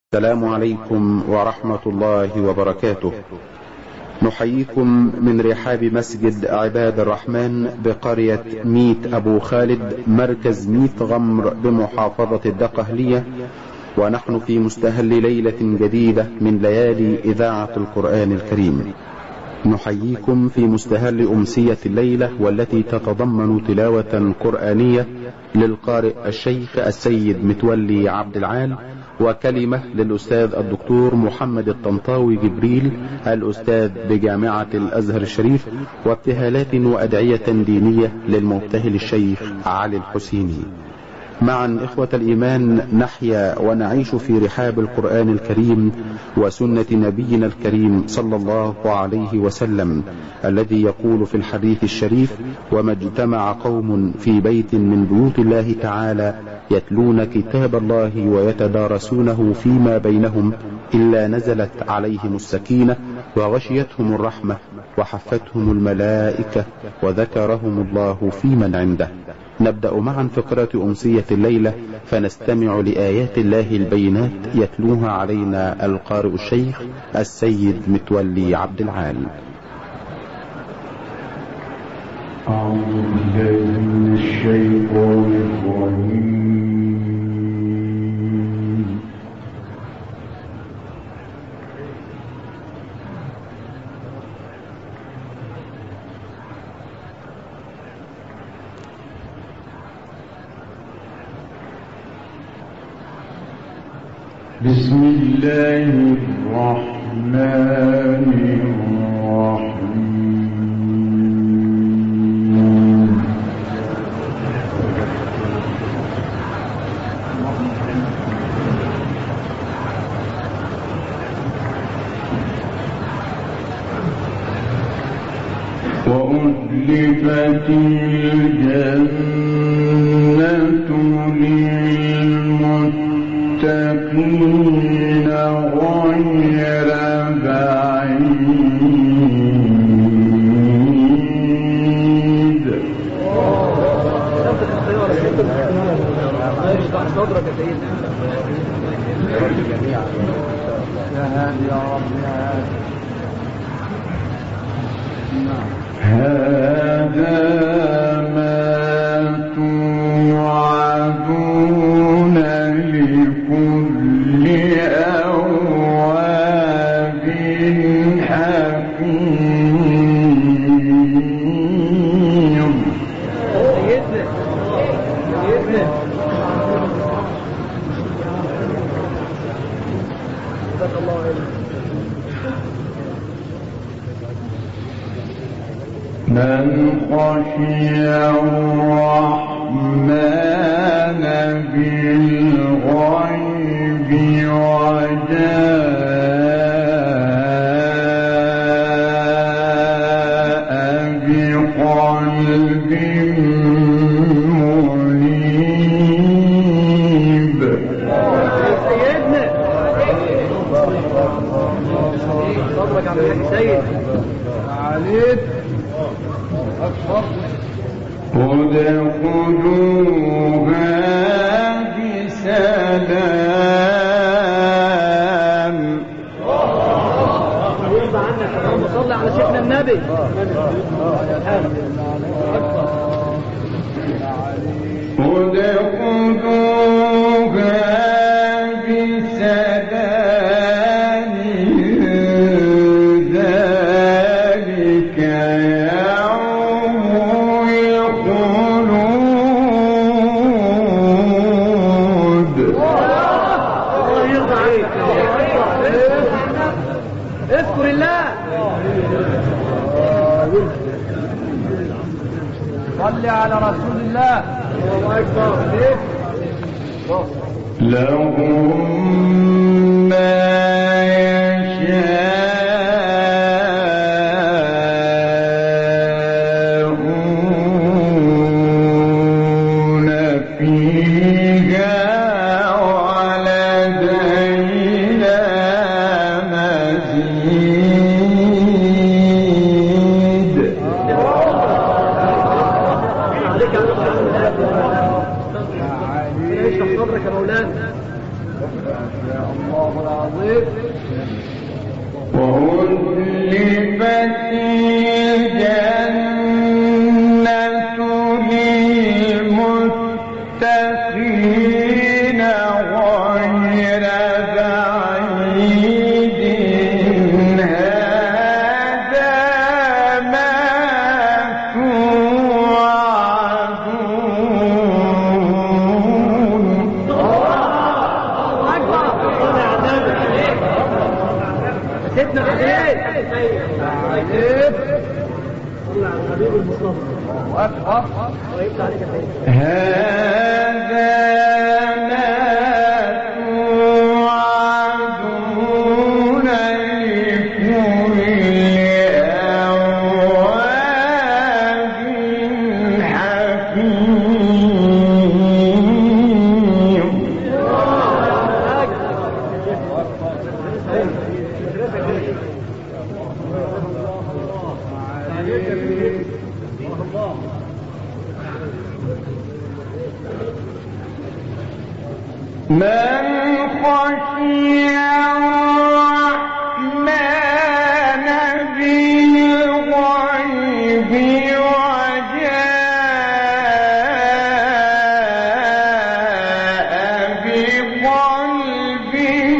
السلام عليكم ورحمة الله وبركاته. نحييكم من رحاب مسجد عباد الرحمن بقرية ميت أبو خالد مركز ميت غمر بمحافظة الدقهلية، ونحن في مستهل ليلة جديدة من ليالي إذاعة القرآن الكريم. نحييكم في مستهل أمسية الليلة، والتي تتضمن تلاوة قرآنية للقارئ الشيخ السيد متولي عبد العال، وكلمة للأستاذ الدكتور محمد الطنطاوي جبريل الأستاذ بجامعة الأزهر الشريف، وابتهالات وأدعية دينية للمبتهل الشيخ علي الحسيني. معا إخوة الإيمان نحيا ونعيش في رحاب القرآن الكريم وسنة نبينا الكريم صلى الله عليه وسلم، الذي يقول في الحديث الشريف: وما اجتمع قوم في بيت من بيوت الله تعالى يتلون كتاب الله ويتدارسونه فيما بينهم إلا نزلت عليهم السكينة وغشيتهم الرحمة وحفتهم الملائكة وذكرهم الله في من عنده. نبدأ معا فقرة أمسية الليلة، فنستمع لآيات الله البينات يتلوها علينا القارئ الشيخ السيد متولي عبد العال. أعوذ بالله من الشيطان الرجيم. بسم الله الرحمن الرحيم. وأزلفت الجنة للمتقين غير بعيد. صدرك يا سيدنا يا هادي يا رب يا هادي. هذا ما توعدون لكل أواب حكيم. من خشي الرحمن بالغيب وجاء بقلب منيب. صدرك عبد السيد عليك. ادخلوها بسلام. يرضى عنك اللهم صل على شيخنا النبي. ادخلوها بسلام ذلك اذكر الله. صل على رسول الله. الله اكبر. لهم ما يشاءون فيها ولدينا مزيد. عليك صدرك يا مولانا. عظيم. وأزلفت الجنة للمتقين غير بعيد هذا ما توعدون. سيدنا عليك صلى على الحبيب المصطفى. هذا ما توعدون لكل أواب حفيظ. من خشي الرحمن بالغيب وجاء بقلب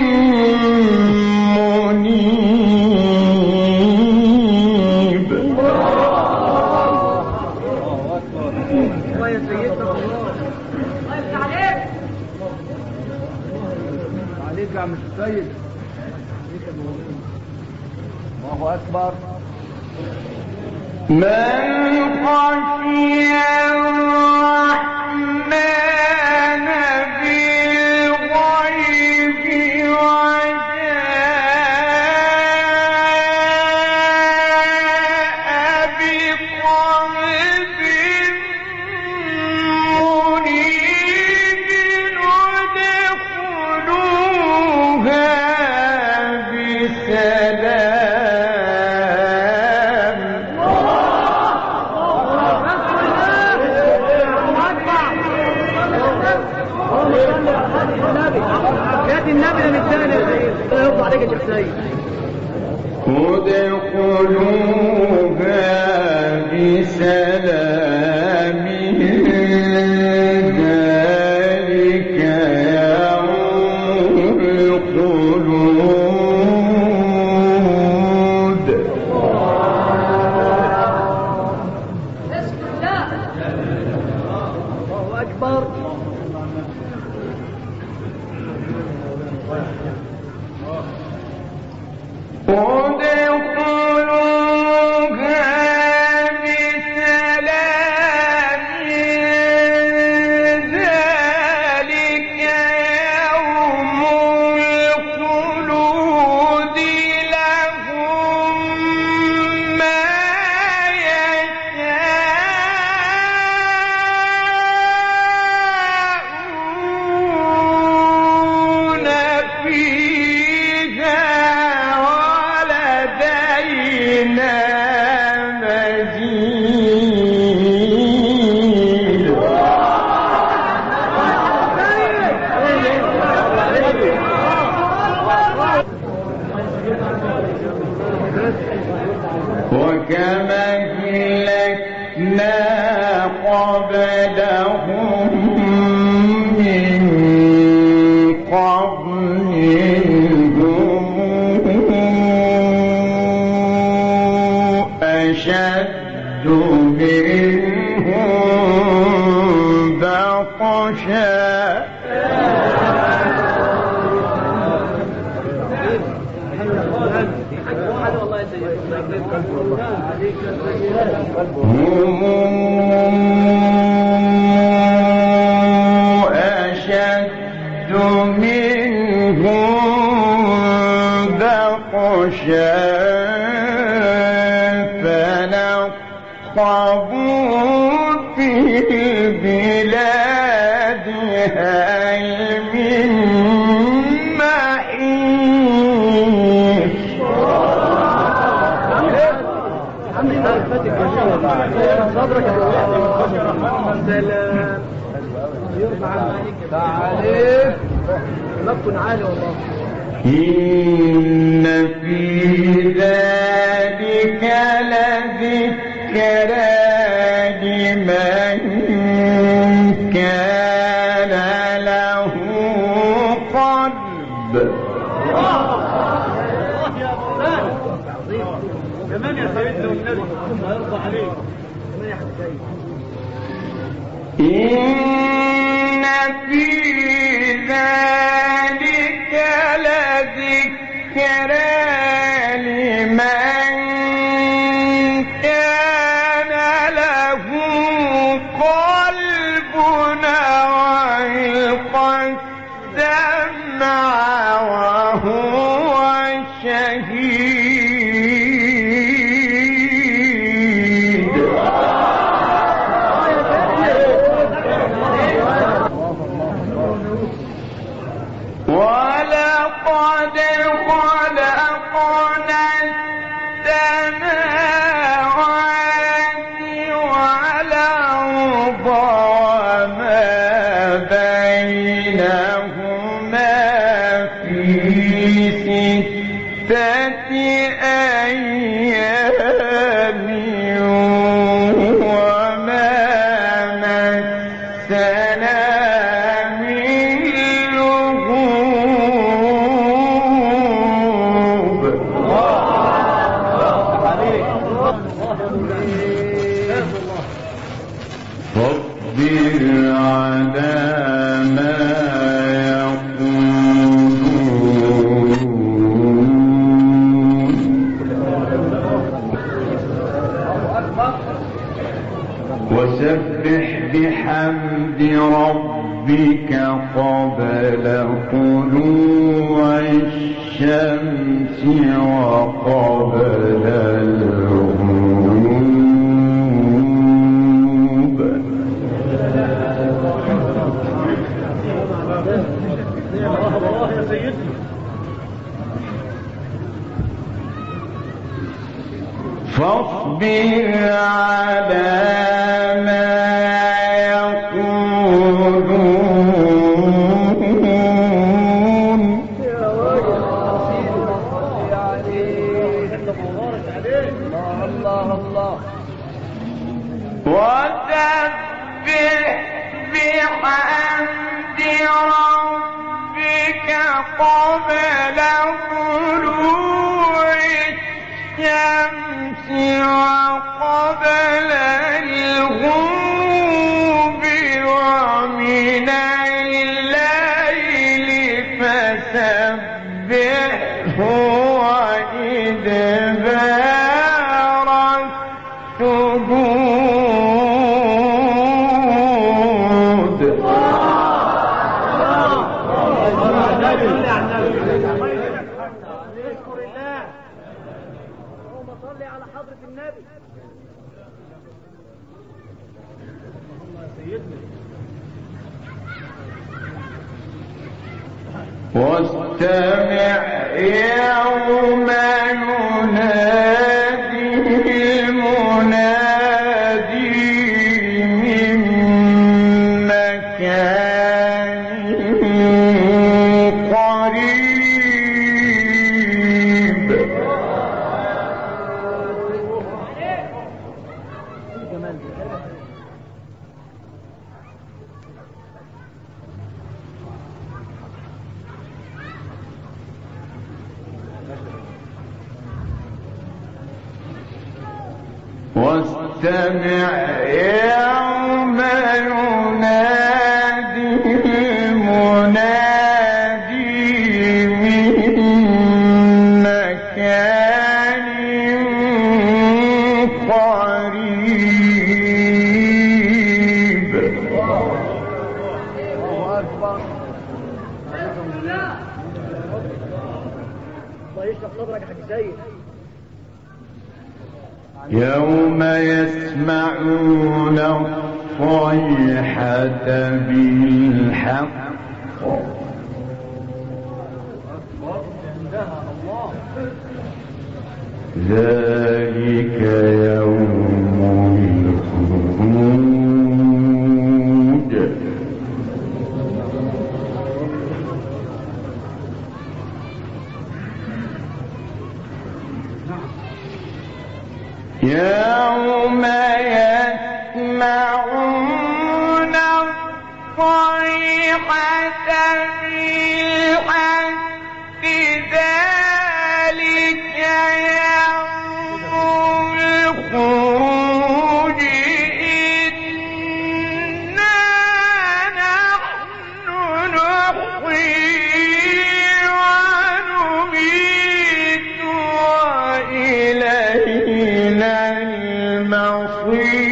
منيب. عليك يا عم السيد. الله أكبر. من خشي الرحمن بالغيب وجاء بقلب منيب ادخلوها بسلام. يا النبي انا متجاهل يا سيد. الله يرضى عليك يا شيخ سيد. ادخلوها بسلام ذلك يوم الخلود. الله أكبر. وكما أهلكنا قبلهم من قرن هم أشد منهم بطشا. هم أشد منهم بطشا فنقبوا في البلاد هل من محيص. صدرك يا سلام. يرفع عليك تعالى. مكن عالي والله. إن في ذلك لذكرى لمن كان له قلب. كمان يا سيدنا والنبي الله يرضى عليك. إن في ذلك لذكرى لمن كان له قلب وألقى السمع وهو شهيد. ولقد خلقنا السماوات والأرض وما بينهما في 6 أيام وما مسنا من لغوب. فاصبر على ما وسبح بحمد ربك قبل طلوع الشمس وقبل الغروب. فاصبر على ما يقولون وسبح بحمد ربك قبل طلوع الشمس وقبل الغروب ومن الليل فسبحه وإدبار السجود. صلي على حضرة النبي. واستمع يوم ينادي المنادي من مكان قريب. واستمع يوم ينادي المنادي من مكان قريب. الله أكبر. الله يشرح صدرك يا حاج سيد. يوم يسمعون الصيحة بالحق ذلك يوم الخروج. يوم يسمعون الصيحة بالحق ذلك يوم الخروج إنا نحن نحيي ونميت وإلينا المصير.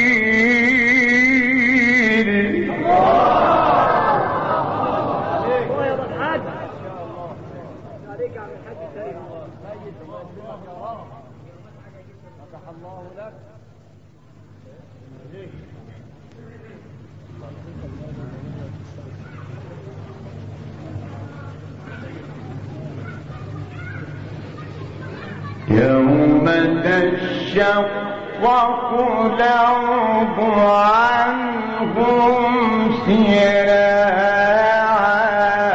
يوم تشقق الأرض عنهم سراعا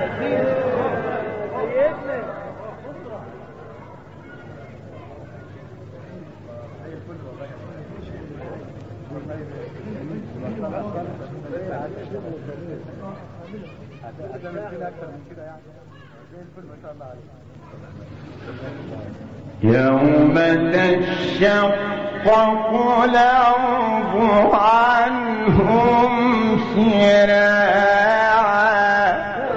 يوم تشقق الأرض عنهم سراعا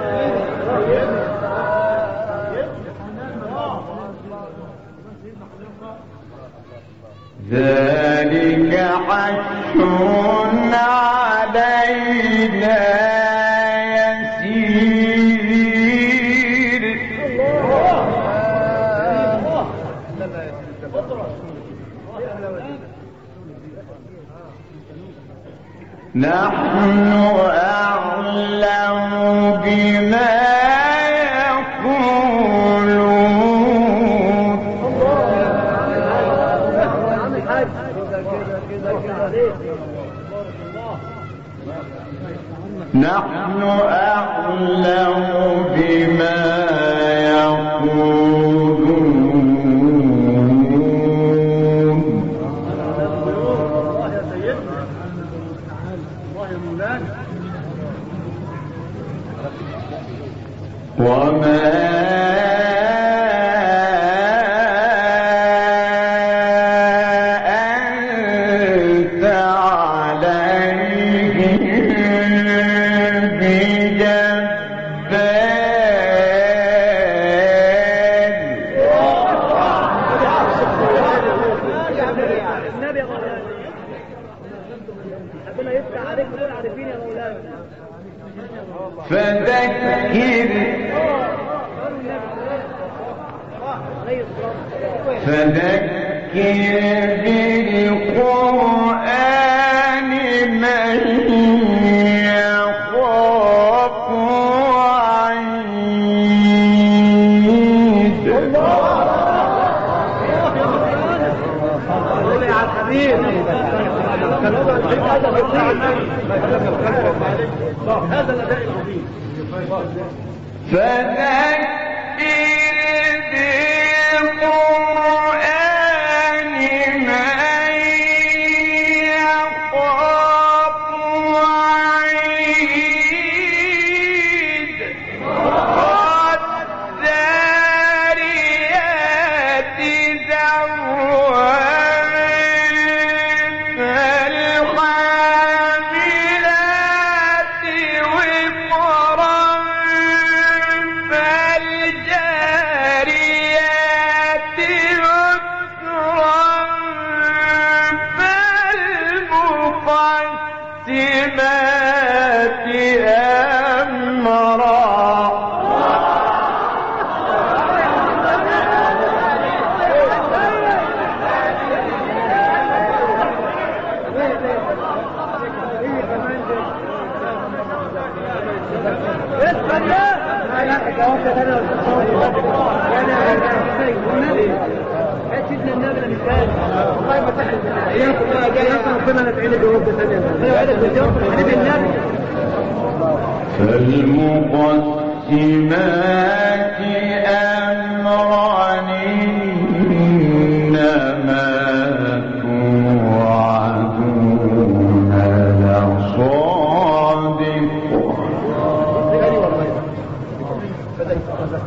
ذلك حشر علينا يسير. نحن أعلم بما يقولون نحن أعلم بما يقولون. وما أنت عليهم فذكر بالقرآن من يخاف وعيد. هذا الأداء العظيم. فذكر بالقرآن من يخاف وعيد. والذاريات ذروا فالحاملات وقرا فالجاريات يسرا فالمقسمات أمرا. فالمقسمات أمرا إنما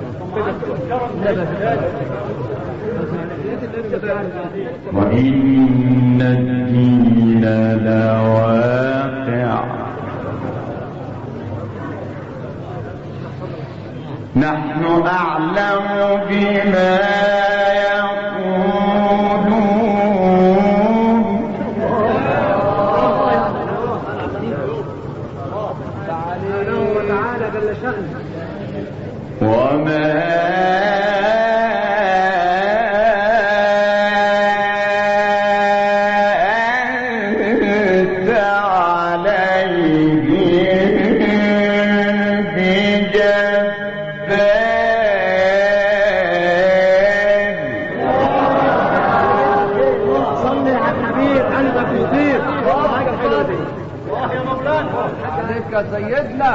وإن الدين لواقع نحن أعلم بما سيدنا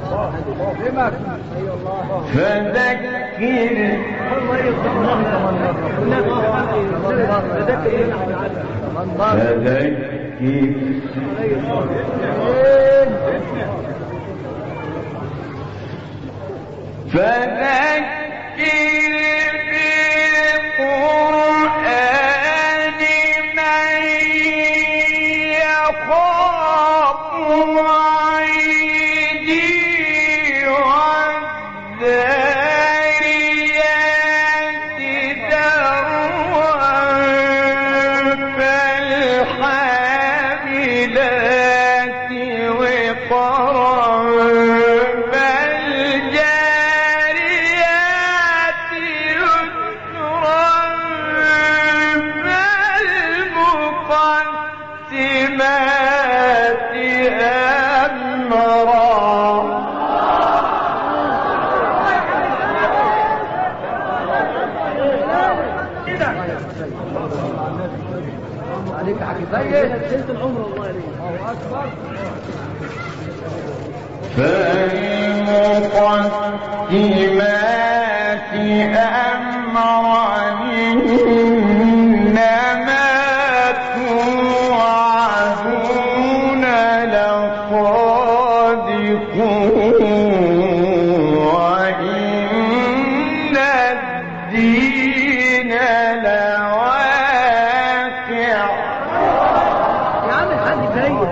فالمقدمات أمرا إنما توعدون لصادقون وإن الدين لواقع. يا عم الحاج سيد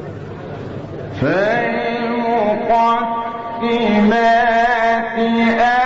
فالمقدمات